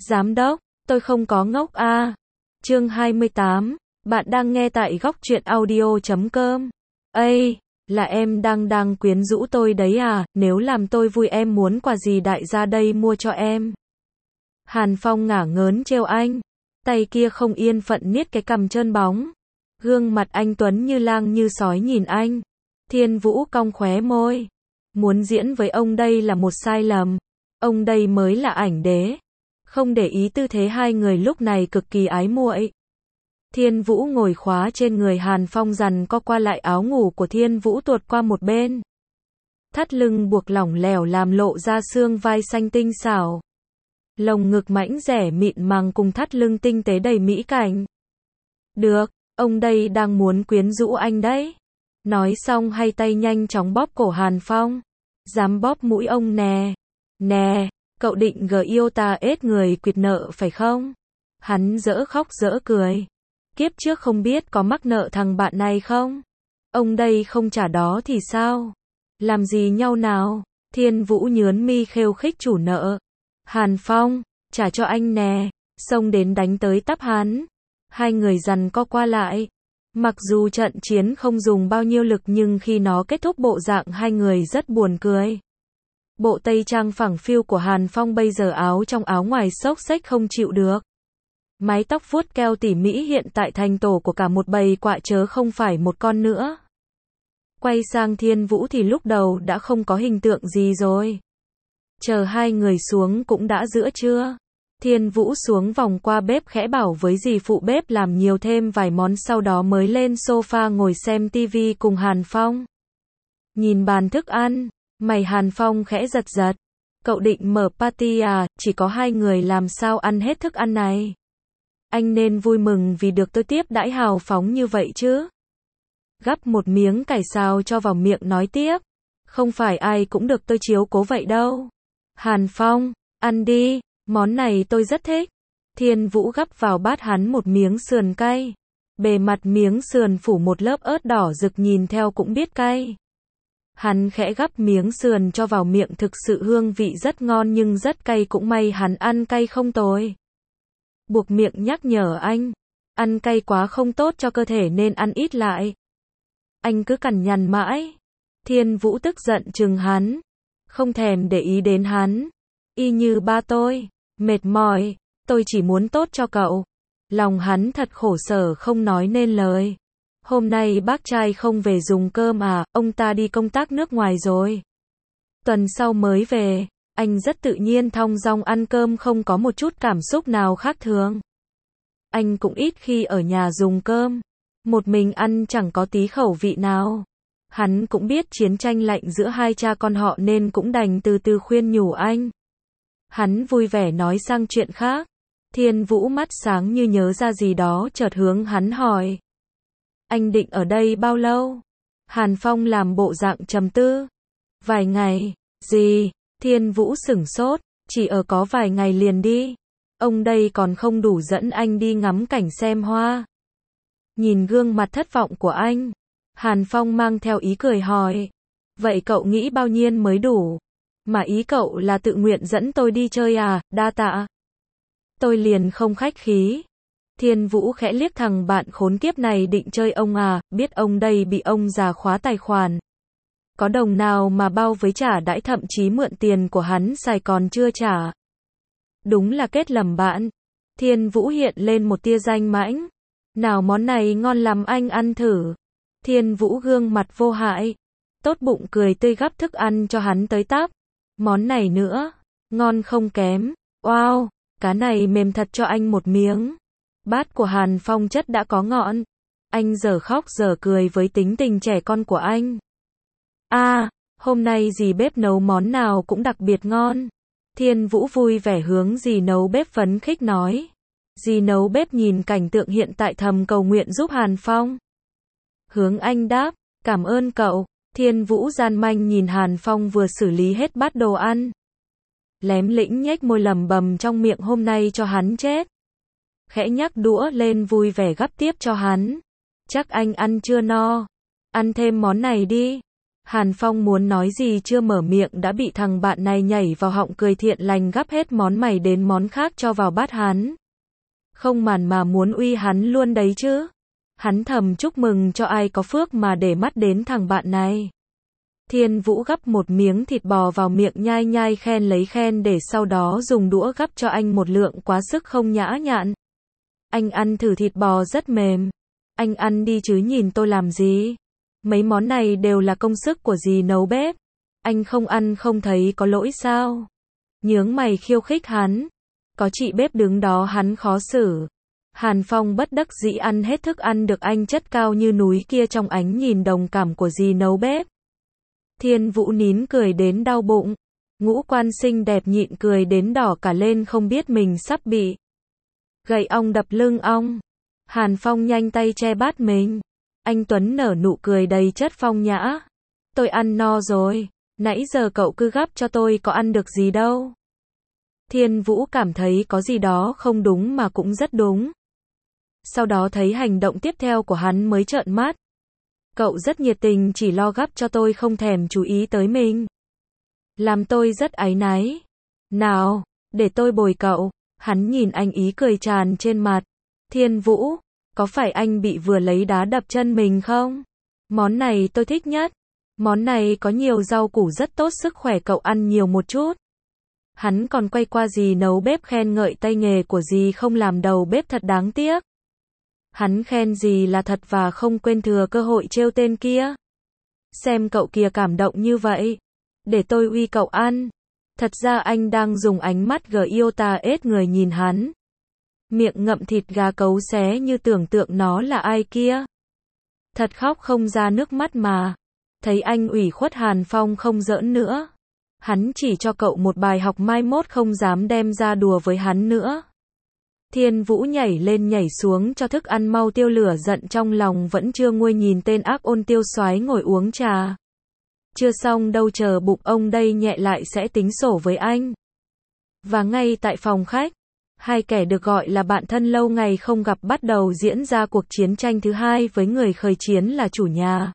Giám đốc, tôi không có ngốc a. Chương 28, bạn đang nghe tại góc truyện audio.com. Ây, là em đang quyến rũ tôi đấy à, nếu làm tôi vui em muốn quà gì đại gia đây mua cho em. Hàn Phong ngả ngớn trêu anh, tay kia không yên phận niết cái cằm trơn bóng. Gương mặt anh tuấn như lang như sói nhìn anh. Thiên Vũ cong khóe môi. Muốn diễn với ông đây là một sai lầm. Ông đây mới là ảnh đế. Không để ý tư thế hai người lúc này cực kỳ ái muội. Thiên Vũ ngồi khóa trên người Hàn Phong dằn co qua lại áo ngủ của Thiên Vũ tuột qua một bên. Thắt lưng buộc lỏng lẻo làm lộ ra xương vai xanh tinh xảo. Lồng ngực mảnh dẻ mịn màng cùng thắt lưng tinh tế đầy mỹ cảnh. Được, ông đây đang muốn quyến rũ anh đấy. Nói xong hai tay nhanh chóng bóp cổ Hàn Phong. Dám bóp mũi ông nè. Nè, cậu định yêu ta ết người quyệt nợ phải không? Hắn dỡ khóc dỡ cười. Kiếp trước không biết có mắc nợ thằng bạn này không? Ông đây không trả đó thì sao? Làm gì nhau nào? Thiên Vũ nhướn mi khêu khích chủ nợ. Hàn Phong, trả cho anh nè. Xông đến đánh tới tấp hắn. Hai người giằng co qua lại. Mặc dù trận chiến không dùng bao nhiêu lực nhưng khi nó kết thúc bộ dạng hai người rất buồn cười. Bộ tây trang phẳng phiu của Hàn Phong bây giờ áo trong áo ngoài xốc xếch không chịu được. Mái tóc vuốt keo tỉ mỹ hiện tại thành tổ của cả một bầy quạ chớ không phải một con nữa. Quay sang Thiên Vũ thì lúc đầu đã không có hình tượng gì rồi. Chờ hai người xuống cũng đã giữa trưa. Thiên Vũ xuống vòng qua bếp khẽ bảo với dì phụ bếp làm nhiều thêm vài món sau đó mới lên sofa ngồi xem tivi cùng Hàn Phong. Nhìn bàn thức ăn, mày Hàn Phong khẽ giật giật. Cậu định mở party à, chỉ có hai người làm sao ăn hết thức ăn này. Anh nên vui mừng vì được tôi tiếp đãi hào phóng như vậy chứ. Gắp một miếng cải xào cho vào miệng nói tiếp. Không phải ai cũng được tôi chiếu cố vậy đâu. Hàn Phong, ăn đi, món này tôi rất thích. Thiên Vũ gắp vào bát hắn một miếng sườn cay. Bề mặt miếng sườn phủ một lớp ớt đỏ rực nhìn theo cũng biết cay. Hắn khẽ gắp miếng sườn cho vào miệng thực sự hương vị rất ngon nhưng rất cay cũng may hắn ăn cay không tồi. Buộc miệng nhắc nhở anh. Ăn cay quá không tốt cho cơ thể nên ăn ít lại. Anh cứ cằn nhằn mãi. Thiên Vũ tức giận trừng hắn. Không thèm để ý đến hắn. Y như ba tôi. Mệt mỏi. Tôi chỉ muốn tốt cho cậu. Lòng hắn thật khổ sở không nói nên lời. Hôm nay bác trai không về dùng cơm à, ông ta đi công tác nước ngoài rồi. Tuần sau mới về. Anh rất tự nhiên thong dong ăn cơm không có một chút cảm xúc nào khác thường. Anh cũng ít khi ở nhà dùng cơm. Một mình ăn chẳng có tí khẩu vị nào. Hắn cũng biết chiến tranh lạnh giữa hai cha con họ nên cũng đành từ từ khuyên nhủ anh. Hắn vui vẻ nói sang chuyện khác. Thiên Vũ mắt sáng như nhớ ra gì đó chợt hướng hắn hỏi. Anh định ở đây bao lâu? Hàn Phong làm bộ dạng trầm tư. Vài ngày. Gì? Thiên Vũ sửng sốt. Chỉ ở có vài ngày liền đi. Ông đây còn không đủ dẫn anh đi ngắm cảnh xem hoa. Nhìn gương mặt thất vọng của anh. Hàn Phong mang theo ý cười hỏi. Vậy cậu nghĩ bao nhiêu mới đủ? Mà ý cậu là tự nguyện dẫn tôi đi chơi à, đa tạ. Tôi liền không khách khí. Thiên Vũ khẽ liếc thằng bạn khốn kiếp này định chơi ông à, biết ông đây bị ông già khóa tài khoản. Có đồng nào mà bao với trả đãi thậm chí mượn tiền của hắn xài còn chưa trả. Đúng là kết lầm bạn. Thiên Vũ hiện lên một tia danh mãnh. Nào món này ngon lắm anh ăn thử. Thiên Vũ gương mặt vô hại. Tốt bụng cười tươi gắp thức ăn cho hắn tới tấp. Món này nữa. Ngon không kém. Wow, cá này mềm thật cho anh một miếng. Bát của Hàn Phong chất đã có ngọn. Anh giờ khóc giờ cười với tính tình trẻ con của anh. Hôm nay dì bếp nấu món nào cũng đặc biệt ngon. Thiên Vũ vui vẻ hướng dì nấu bếp phấn khích nói. Dì nấu bếp nhìn cảnh tượng hiện tại thầm cầu nguyện giúp Hàn Phong. Hướng anh đáp, cảm ơn cậu. Thiên Vũ gian manh nhìn Hàn Phong vừa xử lý hết bát đồ ăn. Lém lĩnh nhếch môi lẩm bẩm trong miệng hôm nay cho hắn chết. Khẽ nhắc đũa lên vui vẻ gắp tiếp cho hắn. Chắc anh ăn chưa no. Ăn thêm món này đi. Hàn Phong muốn nói gì chưa mở miệng đã bị thằng bạn này nhảy vào họng cười thiện lành gắp hết món mày đến món khác cho vào bát hắn. Không màn mà muốn uy hắn luôn đấy chứ. Hắn thầm chúc mừng cho ai có phước mà để mắt đến thằng bạn này. Thiên Vũ gắp một miếng thịt bò vào miệng nhai nhai khen lấy khen để sau đó dùng đũa gắp cho anh một lượng quá sức không nhã nhặn. Anh ăn thử thịt bò rất mềm. Anh ăn đi chứ nhìn tôi làm gì. Mấy món này đều là công sức của dì nấu bếp. Anh không ăn không thấy có lỗi sao? Nhướng mày khiêu khích hắn. Có chị bếp đứng đó hắn khó xử. Hàn Phong bất đắc dĩ ăn hết thức ăn được anh chất cao như núi kia trong ánh nhìn đồng cảm của dì nấu bếp. Thiên Vũ nín cười đến đau bụng. Ngũ quan xinh đẹp nhịn cười đến đỏ cả lên không biết mình sắp bị gậy ong đập lưng ong. Hàn Phong nhanh tay che bát mình. Anh Tuấn nở nụ cười đầy chất phong nhã. Tôi ăn no rồi. Nãy giờ cậu cứ gắp cho tôi có ăn được gì đâu. Thiên Vũ cảm thấy có gì đó không đúng mà cũng rất đúng. Sau đó thấy hành động tiếp theo của hắn mới trợn mắt. Cậu rất nhiệt tình chỉ lo gắp cho tôi không thèm chú ý tới mình. Làm tôi rất áy náy. Nào, để tôi bồi cậu. Hắn nhìn anh ý cười tràn trên mặt. Thiên Vũ, có phải anh bị vừa lấy đá đập chân mình không? Món này tôi thích nhất. Món này có nhiều rau củ rất tốt sức khỏe cậu ăn nhiều một chút. Hắn còn quay qua dì nấu bếp khen ngợi tay nghề của dì không làm đầu bếp thật đáng tiếc. Hắn khen dì là thật và không quên thừa cơ hội trêu tên kia. Xem cậu kia cảm động như vậy. Để tôi uy cậu ăn. Thật ra anh đang dùng ánh mắt Giota ết người nhìn hắn. Miệng ngậm thịt gà cấu xé như tưởng tượng nó là ai kia. Thật khóc không ra nước mắt mà. Thấy anh ủy khuất Hàn Phong không giỡn nữa. Hắn chỉ cho cậu một bài học mai mốt không dám đem ra đùa với hắn nữa. Thiên Vũ nhảy lên nhảy xuống cho thức ăn mau tiêu lửa giận trong lòng vẫn chưa nguôi nhìn tên ác ôn Tiêu Soái ngồi uống trà. Chưa xong đâu chờ bụng ông đây nhẹ lại sẽ tính sổ với anh. Và ngay tại phòng khách, hai kẻ được gọi là bạn thân lâu ngày không gặp bắt đầu diễn ra cuộc chiến tranh thứ hai với người khởi chiến là chủ nhà.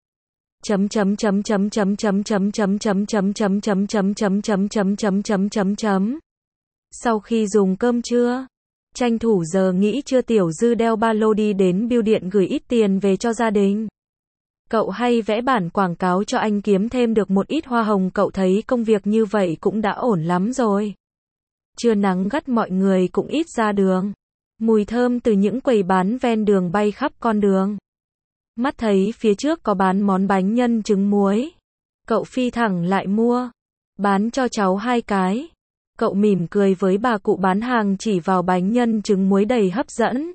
Sau khi dùng cơm trưa, tranh thủ giờ nghỉ trưa Tiểu Dư đeo ba lô đi đến bưu điện gửi ít tiền về cho gia đình. Cậu hay vẽ bản quảng cáo cho anh kiếm thêm được một ít hoa hồng, cậu thấy công việc như vậy cũng đã ổn lắm rồi. Trưa nắng gắt mọi người cũng ít ra đường. Mùi thơm từ những quầy bán ven đường bay khắp con đường. Mắt thấy phía trước có bán món bánh nhân trứng muối. Cậu phi thẳng lại mua. Bán cho cháu 2 cái. Cậu mỉm cười với bà cụ bán hàng chỉ vào bánh nhân trứng muối đầy hấp dẫn.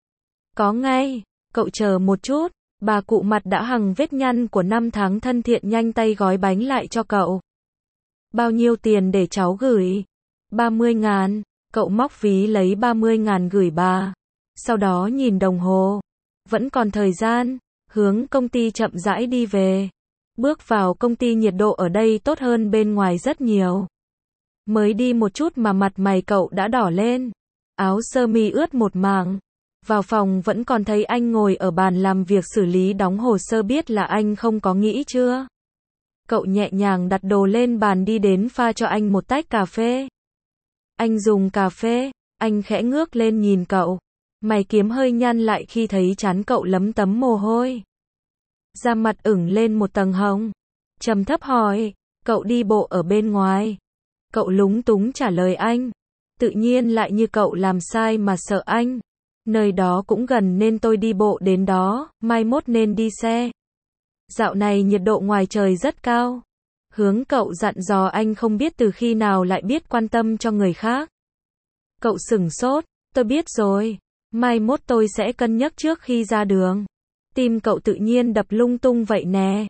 Có ngay. Cậu chờ một chút. Bà cụ mặt đã hằn vết nhăn của 5 tháng thân thiện nhanh tay gói bánh lại cho cậu. Bao nhiêu tiền để cháu gửi? 30.000. Cậu móc ví lấy 30.000 gửi bà. Sau đó nhìn đồng hồ. Vẫn còn thời gian. Hướng công ty chậm rãi đi về. Bước vào công ty nhiệt độ ở đây tốt hơn bên ngoài rất nhiều. Mới đi một chút mà mặt mày cậu đã đỏ lên. Áo sơ mi ướt một mảng. Vào phòng vẫn còn thấy anh ngồi ở bàn làm việc xử lý đóng hồ sơ, biết là anh không có nghĩ chưa? Cậu nhẹ nhàng đặt đồ lên bàn đi đến pha cho anh một tách cà phê. Anh dùng cà phê, anh khẽ ngước lên nhìn cậu. Mày kiếm hơi nhăn lại khi thấy trán cậu lấm tấm mồ hôi. Da mặt ửng lên một tầng hồng. Trầm thấp hỏi, cậu đi bộ ở bên ngoài. Cậu lúng túng trả lời anh. Tự nhiên lại như cậu làm sai mà sợ anh. Nơi đó cũng gần nên tôi đi bộ đến đó, mai mốt nên đi xe. Dạo này nhiệt độ ngoài trời rất cao. Hướng cậu dặn dò anh không biết từ khi nào lại biết quan tâm cho người khác. Cậu sửng sốt, tôi biết rồi. Mai mốt tôi sẽ cân nhắc trước khi ra đường. Tim cậu tự nhiên đập lung tung vậy nè.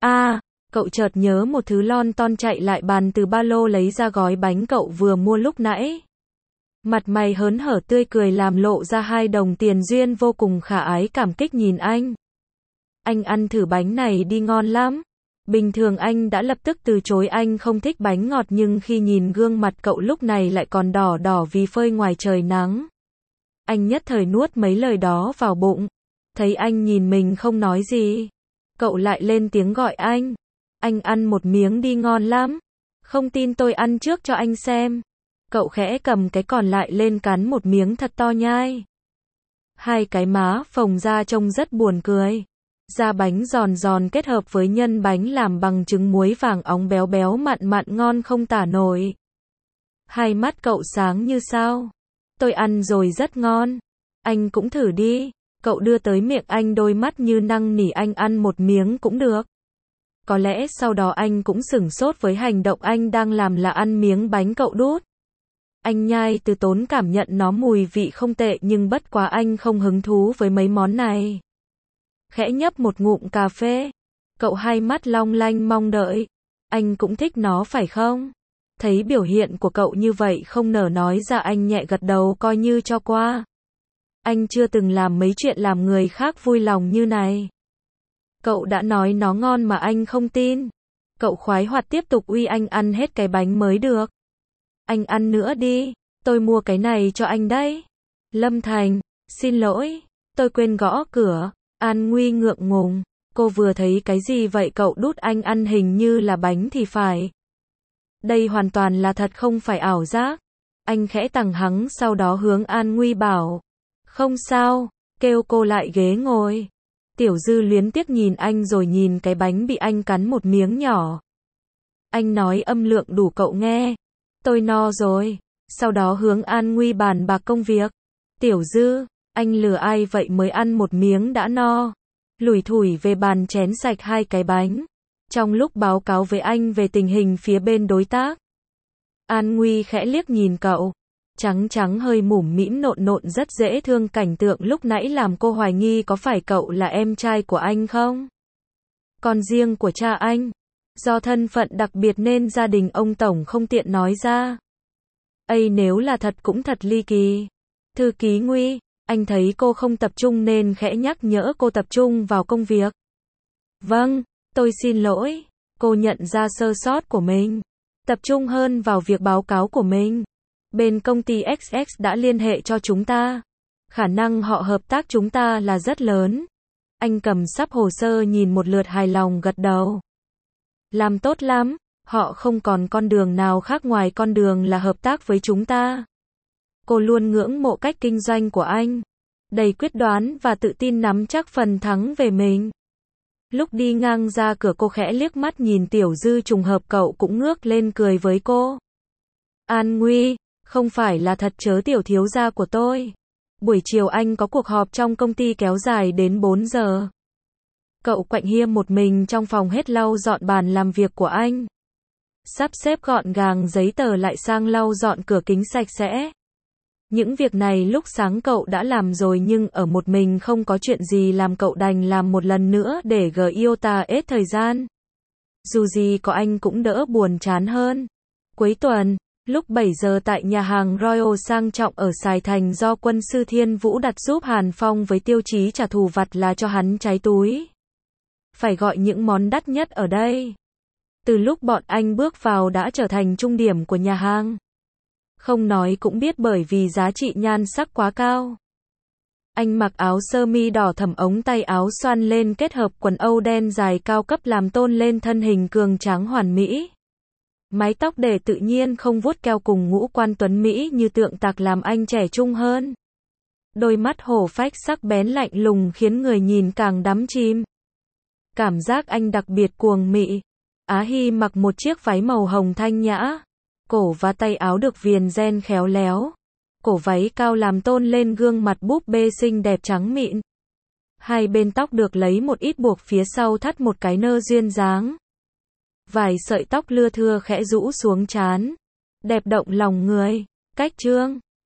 Cậu chợt nhớ một thứ lon ton chạy lại bàn từ ba lô lấy ra gói bánh cậu vừa mua lúc nãy. Mặt mày hớn hở tươi cười làm lộ ra 2 đồng tiền duyên vô cùng khả ái cảm kích nhìn anh. Anh ăn thử bánh này đi ngon lắm. Bình thường anh đã lập tức từ chối, anh không thích bánh ngọt, nhưng khi nhìn gương mặt cậu lúc này lại còn đỏ đỏ vì phơi ngoài trời nắng. Anh nhất thời nuốt mấy lời đó vào bụng. Thấy anh nhìn mình không nói gì. Cậu lại lên tiếng gọi anh. Anh ăn một miếng đi, ngon lắm. Không tin tôi ăn trước cho anh xem. Cậu khẽ cầm cái còn lại lên cắn một miếng thật to nhai. Hai cái má phồng ra trông rất buồn cười. Da bánh giòn giòn kết hợp với nhân bánh làm bằng trứng muối vàng óng béo béo mặn mặn ngon không tả nổi. Hai mắt cậu sáng như sao. Tôi ăn rồi rất ngon. Anh cũng thử đi. Cậu đưa tới miệng anh đôi mắt như năn nỉ anh ăn một miếng cũng được. Có lẽ sau đó anh cũng sửng sốt với hành động anh đang làm là ăn miếng bánh cậu đút. Anh nhai từ tốn cảm nhận nó mùi vị không tệ nhưng bất quá anh không hứng thú với mấy món này. Khẽ nhấp một ngụm cà phê. Cậu hai mắt long lanh mong đợi. Anh cũng thích nó phải không? Thấy biểu hiện của cậu như vậy không nỡ nói ra anh nhẹ gật đầu coi như cho qua. Anh chưa từng làm mấy chuyện làm người khác vui lòng như này. Cậu đã nói nó ngon mà anh không tin. Cậu khoái hoạt tiếp tục uy anh ăn hết cái bánh mới được. Anh ăn nữa đi, tôi mua cái này cho anh đấy. Lâm Thành, xin lỗi, tôi quên gõ cửa. An Nguy ngượng ngùng, cô vừa thấy cái gì vậy? Cậu đút anh ăn hình như là bánh thì phải. Đây hoàn toàn là thật không phải ảo giác. Anh khẽ tằng hắng sau đó hướng An Nguy bảo. Không sao, kêu cô lại ghế ngồi. Tiểu Dư luyến tiếc nhìn anh rồi nhìn cái bánh bị anh cắn một miếng nhỏ. Anh nói âm lượng đủ cậu nghe. Tôi no rồi. Sau đó hướng An Nguy bàn bạc công việc. Tiểu Dư, anh lừa ai vậy mới ăn một miếng đã no. Lủi thủi về bàn chén sạch hai cái bánh. Trong lúc báo cáo với anh về tình hình phía bên đối tác. An Nguy khẽ liếc nhìn cậu. Trắng trắng hơi mũm mĩm nộn nộn rất dễ thương, cảnh tượng lúc nãy làm cô hoài nghi có phải cậu là em trai của anh không? Con riêng của cha anh. Do thân phận đặc biệt nên gia đình ông Tổng không tiện nói ra. Nếu là thật cũng thật ly kỳ. Thư ký Nguy, anh thấy cô không tập trung nên khẽ nhắc nhở cô tập trung vào công việc. Vâng, tôi xin lỗi. Cô nhận ra sơ sót của mình. Tập trung hơn vào việc báo cáo của mình. Bên công ty XX đã liên hệ cho chúng ta. Khả năng họ hợp tác chúng ta là rất lớn. Anh cầm sắp hồ sơ nhìn một lượt hài lòng gật đầu. Làm tốt lắm, họ không còn con đường nào khác ngoài con đường là hợp tác với chúng ta. Cô luôn ngưỡng mộ cách kinh doanh của anh. Đầy quyết đoán và tự tin nắm chắc phần thắng về mình. Lúc đi ngang ra cửa cô khẽ liếc mắt nhìn Tiểu Dư, trùng hợp cậu cũng ngước lên cười với cô. An Nguy, không phải là thật chớ tiểu thiếu gia của tôi. Buổi chiều anh có cuộc họp trong công ty kéo dài đến 4 giờ. Cậu quạnh hiêm một mình trong phòng hết lau dọn bàn làm việc của anh. Sắp xếp gọn gàng giấy tờ lại sang lau dọn cửa kính sạch sẽ. Những việc này lúc sáng cậu đã làm rồi nhưng ở một mình không có chuyện gì làm cậu đành làm một lần nữa để iota hết thời gian. Dù gì có anh cũng đỡ buồn chán hơn. Cuối tuần, lúc 7 giờ tại nhà hàng Royal sang trọng ở Sài Thành do quân sư Thiên Vũ đặt giúp Hàn Phong với tiêu chí trả thù vặt là cho hắn cháy túi. Phải gọi những món đắt nhất ở đây. Từ lúc bọn anh bước vào đã trở thành trung điểm của nhà hàng. Không nói cũng biết bởi vì giá trị nhan sắc quá cao. Anh mặc áo sơ mi đỏ thẫm, ống tay áo xoăn lên kết hợp quần âu đen dài cao cấp làm tôn lên thân hình cường tráng hoàn mỹ. Mái tóc để tự nhiên không vuốt keo cùng ngũ quan tuấn mỹ như tượng tạc làm anh trẻ trung hơn. Đôi mắt hổ phách sắc bén lạnh lùng khiến người nhìn càng đắm chìm. Cảm giác anh đặc biệt cuồng mị. Á Hy mặc một chiếc váy màu hồng thanh nhã. Cổ và tay áo được viền ren khéo léo. Cổ váy cao làm tôn lên gương mặt búp bê xinh đẹp trắng mịn. Hai bên tóc được lấy một ít buộc phía sau thắt một cái nơ duyên dáng. Vài sợi tóc lưa thưa khẽ rũ xuống trán. Đẹp động lòng người. Cách chương